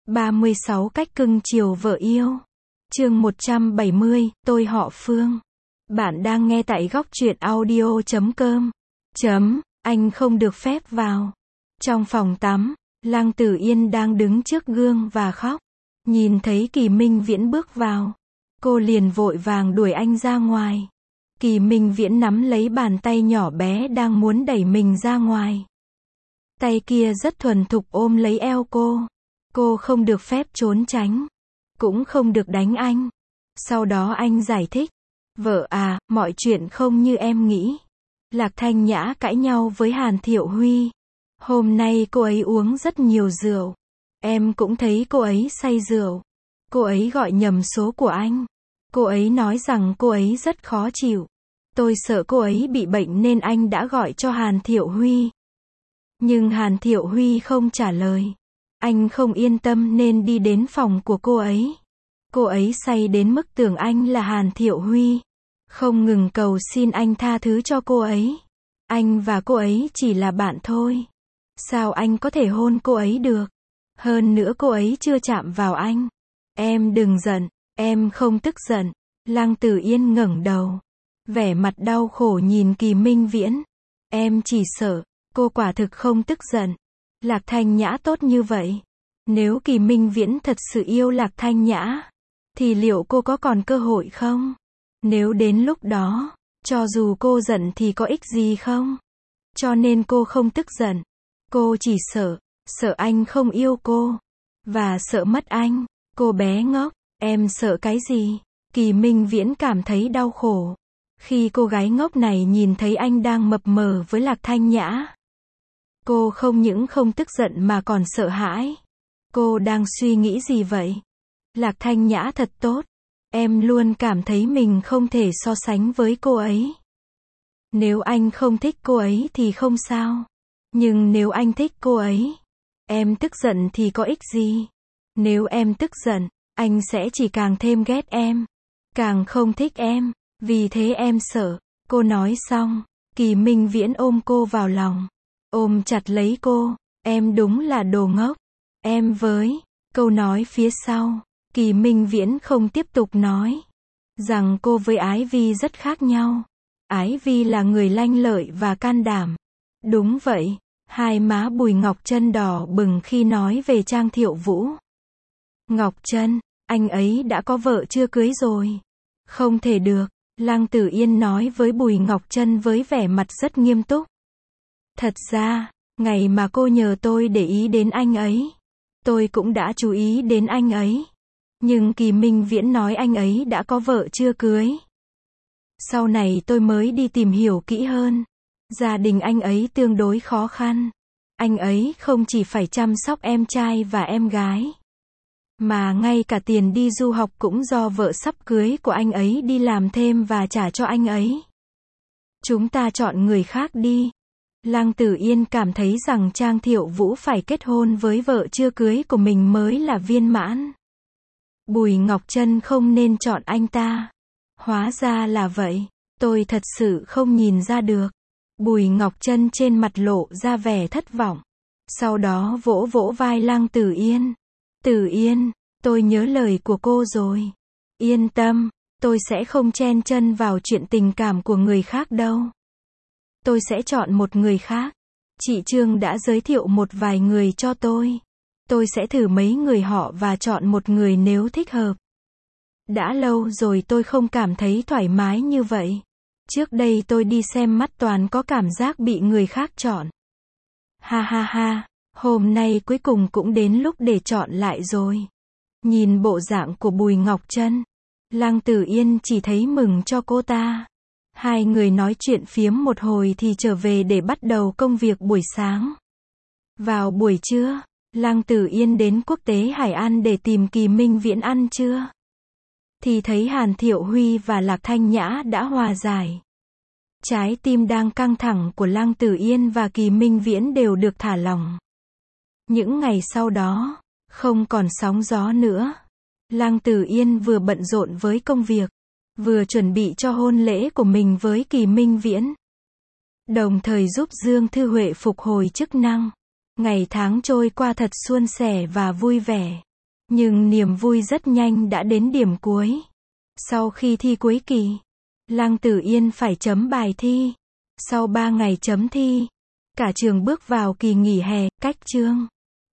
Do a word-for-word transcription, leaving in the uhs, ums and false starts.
ba mươi sáu cách cưng chiều vợ yêu. Chương một trăm bảy mươi, tôi họ Phương. Bạn đang nghe tại góc truyện audio chấm com. Chấm, anh không được phép vào. Trong phòng tắm, Lăng Tử Yên đang đứng trước gương và khóc. Nhìn thấy Kỳ Minh Viễn bước vào, cô liền vội vàng đuổi anh ra ngoài. Kỳ Minh Viễn nắm lấy bàn tay nhỏ bé đang muốn đẩy mình ra ngoài. Tay kia rất thuần thục ôm lấy eo cô. Cô không được phép trốn tránh, cũng không được đánh anh. Sau đó anh giải thích, vợ à, mọi chuyện không như em nghĩ. Lạc Thanh Nhã cãi nhau với Hàn Thiệu Huy. Hôm nay cô ấy uống rất nhiều rượu. Em cũng thấy cô ấy say rượu. Cô ấy gọi nhầm số của anh. Cô ấy nói rằng cô ấy rất khó chịu. Tôi sợ cô ấy bị bệnh nên anh đã gọi cho Hàn Thiệu Huy. Nhưng Hàn Thiệu Huy không trả lời. Anh không yên tâm nên đi đến phòng của cô ấy. Cô ấy say đến mức tưởng anh là Hàn Thiệu Huy. Không ngừng cầu xin anh tha thứ cho cô ấy. Anh và cô ấy chỉ là bạn thôi. Sao anh có thể hôn cô ấy được? Hơn nữa cô ấy chưa chạm vào anh. Em đừng giận, em không tức giận. Lăng Tử Yên ngẩng đầu, vẻ mặt đau khổ nhìn Kỳ Minh Viễn. Em chỉ sợ, cô quả thực không tức giận. Lạc Thanh Nhã tốt như vậy. Nếu Kỳ Minh Viễn thật sự yêu Lạc Thanh Nhã, thì liệu cô có còn cơ hội không? Nếu đến lúc đó, cho dù cô giận thì có ích gì không? Cho nên cô không tức giận. Cô chỉ sợ, sợ anh không yêu cô. Và sợ mất anh. Cô bé ngốc, em sợ cái gì? Kỳ Minh Viễn cảm thấy đau khổ. Khi cô gái ngốc này nhìn thấy anh đang mập mờ với Lạc Thanh Nhã. Cô không những không tức giận mà còn sợ hãi. Cô đang suy nghĩ gì vậy? Lạc Thanh Nhã thật tốt. Em luôn cảm thấy mình không thể so sánh với cô ấy. Nếu anh không thích cô ấy thì không sao. Nhưng nếu anh thích cô ấy, em tức giận thì có ích gì? Nếu em tức giận, anh sẽ chỉ càng thêm ghét em. Càng không thích em. Vì thế em sợ. Cô nói xong, Kỳ Minh Viễn ôm cô vào lòng. Ôm chặt lấy cô. Em đúng là đồ ngốc. Em với. Câu nói phía sau, Kỳ Minh Viễn không tiếp tục nói rằng cô với Ái Vi rất khác nhau. Ái Vi là người lanh lợi và can đảm. Đúng vậy. Hai má Bùi Ngọc Trân đỏ bừng khi nói về Trang Thiệu Vũ. Ngọc Trân, anh ấy đã có vợ chưa cưới rồi. Không thể được. Lăng Tử Yên nói với Bùi Ngọc Trân với vẻ mặt rất nghiêm túc. Thật ra, ngày mà cô nhờ tôi để ý đến anh ấy, tôi cũng đã chú ý đến anh ấy. Nhưng Kỳ Minh Viễn nói anh ấy đã có vợ chưa cưới. Sau này tôi mới đi tìm hiểu kỹ hơn. Gia đình anh ấy tương đối khó khăn. Anh ấy không chỉ phải chăm sóc em trai và em gái, mà ngay cả tiền đi du học cũng do vợ sắp cưới của anh ấy đi làm thêm và trả cho anh ấy. Chúng ta chọn người khác đi. Lăng Tử Yên cảm thấy rằng Trang Thiệu Vũ phải kết hôn với vợ chưa cưới của mình mới là viên mãn. Bùi Ngọc Trân không nên chọn anh ta. Hóa ra là vậy. Tôi thật sự không nhìn ra được. Bùi Ngọc Trân trên mặt lộ ra vẻ thất vọng. Sau đó vỗ vỗ vai Lăng Tử Yên. Tử Yên, tôi nhớ lời của cô rồi. Yên tâm, tôi sẽ không chen chân vào chuyện tình cảm của người khác đâu. Tôi sẽ chọn một người khác. Chị Trương đã giới thiệu một vài người cho tôi. Tôi sẽ thử mấy người họ và chọn một người nếu thích hợp. Đã lâu rồi tôi không cảm thấy thoải mái như vậy. Trước đây tôi đi xem mắt toàn có cảm giác bị người khác chọn. Ha ha ha, hôm nay cuối cùng cũng đến lúc để chọn lại rồi. Nhìn bộ dạng của Bùi Ngọc Trân, Lăng Tử Yên chỉ thấy mừng cho cô ta. Hai người nói chuyện phiếm một hồi thì trở về để bắt đầu công việc buổi sáng. Vào buổi trưa, Lăng Tử Yên đến Quốc tế Hải An để tìm Kỳ Minh Viễn ăn trưa. Thì thấy Hàn Thiệu Huy và Lạc Thanh Nhã đã hòa giải. Trái tim đang căng thẳng của Lăng Tử Yên và Kỳ Minh Viễn đều được thả lỏng. Những ngày sau đó, không còn sóng gió nữa. Lăng Tử Yên vừa bận rộn với công việc, vừa chuẩn bị cho hôn lễ của mình với Kỳ Minh Viễn. Đồng thời giúp Dương Thư Huệ phục hồi chức năng. Ngày tháng trôi qua thật suôn sẻ và vui vẻ. Nhưng niềm vui rất nhanh đã đến điểm cuối. Sau khi thi cuối kỳ, Lăng Tử Yên phải chấm bài thi. Sau ba ngày chấm thi, cả trường bước vào kỳ nghỉ hè, cách chương.